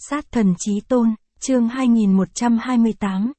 Sát thần chí tôn, chương 2128,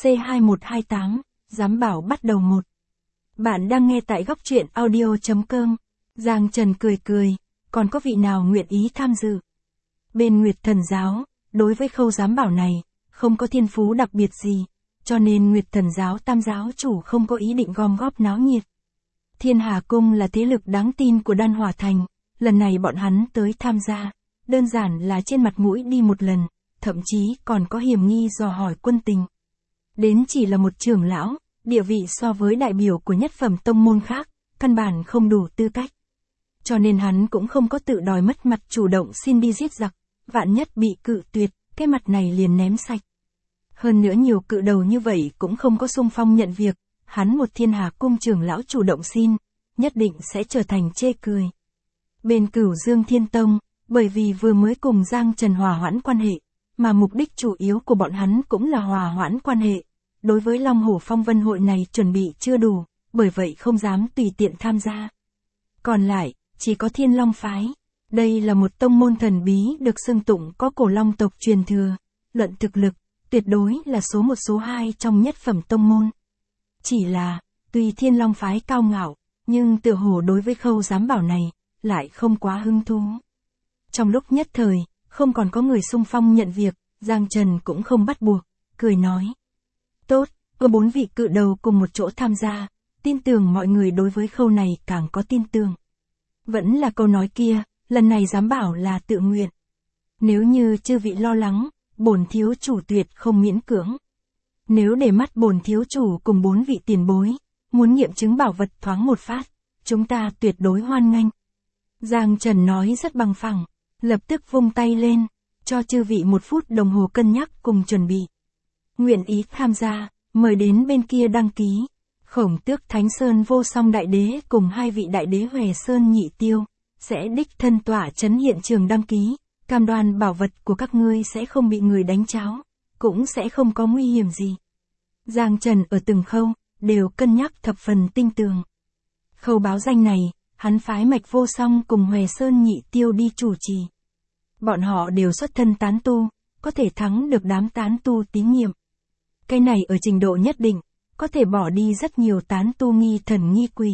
C2128, giám bảo bắt đầu 1. Bạn đang nghe tại góc truyện audio.com. Giang Trần cười cười, còn có vị nào nguyện ý tham dự? Bên Nguyệt Thần Giáo, đối với khâu giám bảo này, không có thiên phú đặc biệt gì, cho nên Nguyệt Thần Giáo tam giáo chủ không có ý định gom góp náo nhiệt. Thiên Hà Cung là thế lực đáng tin của Đan Hỏa Thành, lần này bọn hắn tới tham gia, đơn giản là trên mặt mũi đi một lần, thậm chí còn có hiểm nghi dò hỏi quân tình. Đến chỉ là một trưởng lão, địa vị so với đại biểu của nhất phẩm tông môn khác, căn bản không đủ tư cách. Cho nên hắn cũng không có tự đòi mất mặt chủ động xin đi giết giặc, vạn nhất bị cự tuyệt, cái mặt này liền ném sạch. Hơn nữa nhiều cự đầu như vậy cũng không có xung phong nhận việc, hắn một Thiên Hà Cung trưởng lão chủ động xin, nhất định sẽ trở thành chê cười. Bên Cửu Dương Thiên Tông, bởi vì vừa mới cùng Giang Trần hòa hoãn quan hệ, mà mục đích chủ yếu của bọn hắn cũng là hòa hoãn quan hệ. Đối với Long Hổ Phong Vân hội này chuẩn bị chưa đủ, bởi vậy không dám tùy tiện tham gia. Còn lại, chỉ có Thiên Long Phái. Đây là một tông môn thần bí được xưng tụng có cổ long tộc truyền thừa, luận thực lực, tuyệt đối là số 1 số 2 trong nhất phẩm tông môn. Chỉ là, tuy Thiên Long Phái cao ngạo, nhưng tựa hồ đối với khâu giám bảo này, lại không quá hứng thú. Trong lúc nhất thời, không còn có người xung phong nhận việc, Giang Trần cũng không bắt buộc, cười nói. Tốt, có 4 vị cự đầu cùng một chỗ tham gia, tin tưởng mọi người đối với khâu này càng có tin tưởng. Vẫn là câu nói kia, lần này giám bảo là tự nguyện. Nếu như chư vị lo lắng, bổn thiếu chủ tuyệt không miễn cưỡng. Nếu để mắt bổn thiếu chủ cùng 4 vị tiền bối, muốn nghiệm chứng bảo vật thoáng một phát, chúng ta tuyệt đối hoan nghênh. Giang Trần nói rất bằng phẳng, lập tức vung tay lên, cho chư vị 1 phút đồng hồ cân nhắc cùng chuẩn bị. Nguyện ý tham gia, mời đến bên kia đăng ký. Khổng Tước Thánh Sơn Vô Song Đại Đế cùng 2 vị Đại Đế Huệ Sơn Nhị Tiêu, sẽ đích thân tỏa chấn hiện trường đăng ký, cam đoan bảo vật của các ngươi sẽ không bị người đánh tráo, cũng sẽ không có nguy hiểm gì. Giang Trần ở từng khâu, đều cân nhắc thập phần tinh tường. Khâu báo danh này, hắn phái Mạch Vô Song cùng Huệ Sơn Nhị Tiêu đi chủ trì. Bọn họ đều xuất thân tán tu, có thể thắng được đám tán tu tín nhiệm. Cái này ở trình độ nhất định, có thể bỏ đi rất nhiều tán tu nghi thần nghi quỷ.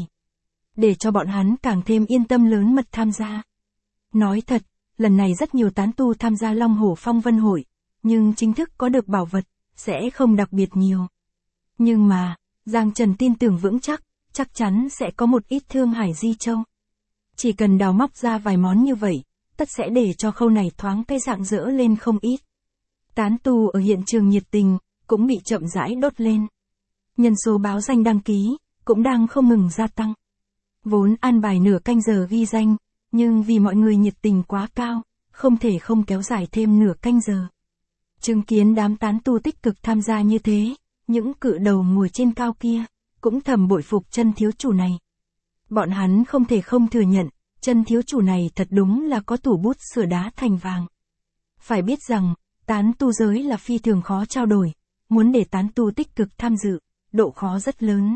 Để cho bọn hắn càng thêm yên tâm lớn mật tham gia. Nói thật, lần này rất nhiều tán tu tham gia Long Hổ Phong Vân hội, nhưng chính thức có được bảo vật, sẽ không đặc biệt nhiều. Nhưng mà, Giang Trần tin tưởng vững chắc chắn sẽ có một ít Thương Hải Di Châu. Chỉ cần đào móc ra vài món như vậy, tất sẽ để cho khâu này thoáng cái rạng rỡ lên không ít. Tán tu ở hiện trường nhiệt tình, cũng bị chậm rãi đốt lên. Nhân số báo danh đăng ký, cũng đang không ngừng gia tăng. Vốn an bài nửa canh giờ ghi danh, nhưng vì mọi người nhiệt tình quá cao, không thể không kéo dài thêm nửa canh giờ. Chứng kiến đám tán tu tích cực tham gia như thế, những cự đầu ngồi trên cao kia, cũng thầm bội phục chân thiếu chủ này. Bọn hắn không thể không thừa nhận, chân thiếu chủ này thật đúng là có thủ bút sửa đá thành vàng. Phải biết rằng, tán tu giới là phi thường khó trao đổi, muốn để tán tu tích cực tham dự, độ khó rất lớn.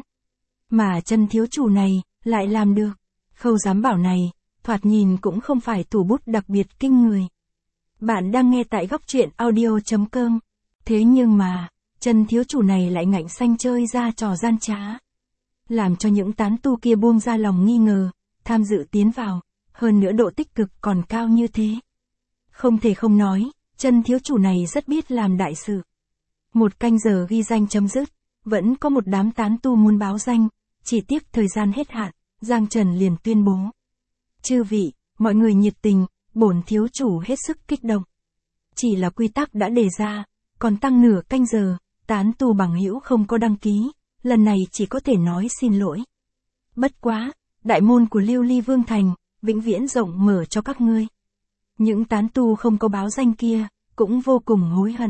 Mà chân thiếu chủ này, lại làm được. Khâu giám bảo này, thoạt nhìn cũng không phải thủ bút đặc biệt kinh người. Bạn đang nghe tại góc truyện audio.com. Thế nhưng mà, chân thiếu chủ này lại ngạnh xanh chơi ra trò gian trá. Làm cho những tán tu kia buông ra lòng nghi ngờ, tham dự tiến vào, hơn nữa độ tích cực còn cao như thế. Không thể không nói, chân thiếu chủ này rất biết làm đại sự. 1 canh giờ ghi danh chấm dứt, vẫn có một đám tán tu muốn báo danh, chỉ tiếc thời gian hết hạn, Giang Trần liền tuyên bố. Chư vị, mọi người nhiệt tình, bổn thiếu chủ hết sức kích động. Chỉ là quy tắc đã đề ra, còn tăng nửa canh giờ, tán tu bằng hữu không có đăng ký, lần này chỉ có thể nói xin lỗi. Bất quá, đại môn của Lưu Ly Vương Thành, vĩnh viễn rộng mở cho các ngươi. Những tán tu không có báo danh kia, cũng vô cùng hối hận.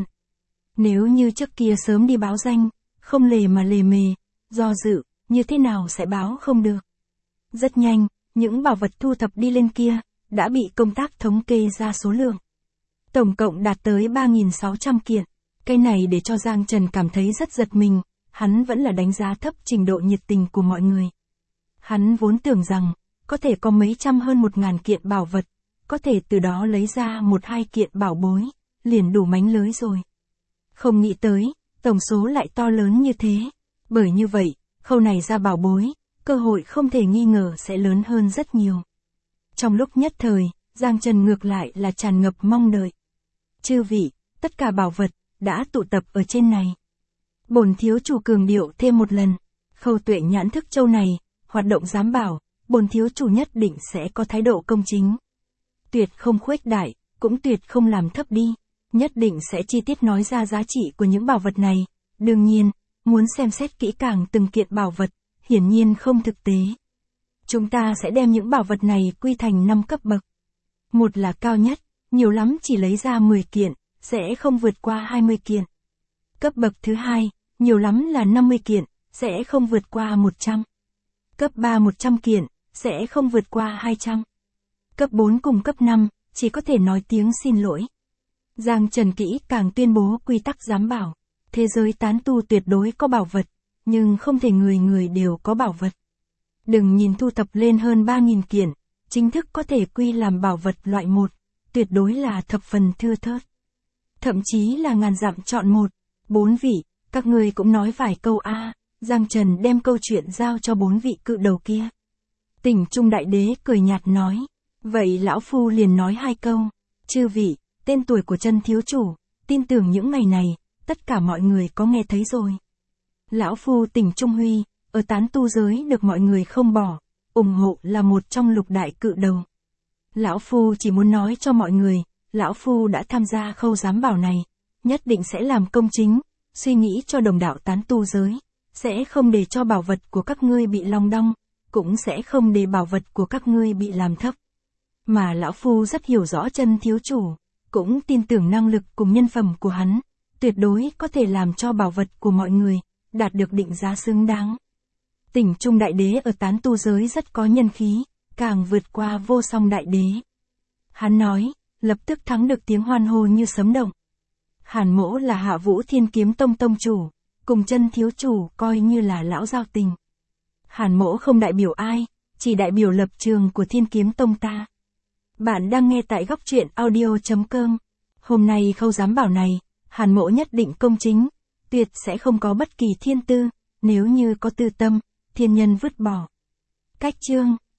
Nếu như trước kia sớm đi báo danh, không lề mà lề mề, do dự, như thế nào sẽ báo không được. Rất nhanh, những bảo vật thu thập đi lên kia, đã bị công tác thống kê ra số lượng. Tổng cộng đạt tới 3.600 kiện. Cái này để cho Giang Trần cảm thấy rất giật mình, hắn vẫn là đánh giá thấp trình độ nhiệt tình của mọi người. Hắn vốn tưởng rằng, có thể có mấy trăm hơn 1.000 kiện bảo vật, có thể từ đó lấy ra 1-2 kiện bảo bối, liền đủ mánh lới rồi. Không nghĩ tới, tổng số lại to lớn như thế. Bởi như vậy, khâu này ra bảo bối, cơ hội không thể nghi ngờ sẽ lớn hơn rất nhiều. Trong lúc nhất thời, Giang Trần ngược lại là tràn ngập mong đợi. Chư vị, tất cả bảo vật, đã tụ tập ở trên này. Bổn thiếu chủ cường điệu thêm một lần, khâu tuệ nhãn thức châu này, hoạt động giám bảo, bổn thiếu chủ nhất định sẽ có thái độ công chính. Tuyệt không khuếch đại, cũng tuyệt không làm thấp đi, nhất định sẽ chi tiết nói ra giá trị của những bảo vật này. Đương nhiên, muốn xem xét kỹ càng từng kiện bảo vật, hiển nhiên không thực tế. Chúng ta sẽ đem những bảo vật này quy thành 5 cấp bậc. Một là cao nhất, nhiều lắm chỉ lấy ra 10 kiện, sẽ không vượt qua 20 kiện. Cấp bậc thứ hai, nhiều lắm là 50 kiện, sẽ không vượt qua 100. Cấp 3 100 kiện, sẽ không vượt qua 200. Cấp 4 cùng cấp 5, chỉ có thể nói tiếng xin lỗi. Giang Trần kỹ càng tuyên bố quy tắc giám bảo. Thế giới tán tu tuyệt đối có bảo vật, nhưng không thể người người đều có bảo vật. Đừng nhìn thu thập lên hơn 3.000 kiện, chính thức có thể quy làm bảo vật loại 1, tuyệt đối là thập phần thưa thớt. Thậm chí là ngàn dặm chọn 1, 4 vị, các người cũng nói vài câu a. Giang Trần đem câu chuyện giao cho 4 vị cự đầu kia. Tỉnh Trung Đại Đế cười nhạt nói, vậy lão phu liền nói 2 câu. Chư vị, tên tuổi của chân thiếu chủ, tin tưởng những ngày này, tất cả mọi người có nghe thấy rồi. Lão phu Tỉnh Trung Huy, ở tán tu giới được mọi người không bỏ, ủng hộ là một trong lục đại cự đầu. Lão phu chỉ muốn nói cho mọi người, lão phu đã tham gia khâu giám bảo này, nhất định sẽ làm công chính, suy nghĩ cho đồng đạo tán tu giới, sẽ không để cho bảo vật của các ngươi bị long đong, cũng sẽ không để bảo vật của các ngươi bị làm thấp. Mà lão phu rất hiểu rõ chân thiếu chủ, cũng tin tưởng năng lực cùng nhân phẩm của hắn, tuyệt đối có thể làm cho bảo vật của mọi người đạt được định giá xứng đáng. Tỉnh Trung Đại Đế ở tán tu giới rất có nhân khí, càng vượt qua Vô Song Đại Đế. Hắn nói, lập tức thắng được tiếng hoan hô như sấm động. Hàn Mỗ là Hạ Vũ Thiên Kiếm Tông tông chủ, cùng chân thiếu chủ coi như là lão giao tình. Hàn Mỗ không đại biểu ai, chỉ đại biểu lập trường của Thiên Kiếm Tông ta. Bạn đang nghe tại góc truyện audio.com. Hôm nay khâu giám bảo này, Hàn Mỗ nhất định công chính, tuyệt sẽ không có bất kỳ thiên tư, nếu như có tư tâm, thiên nhân vứt bỏ. Cách chương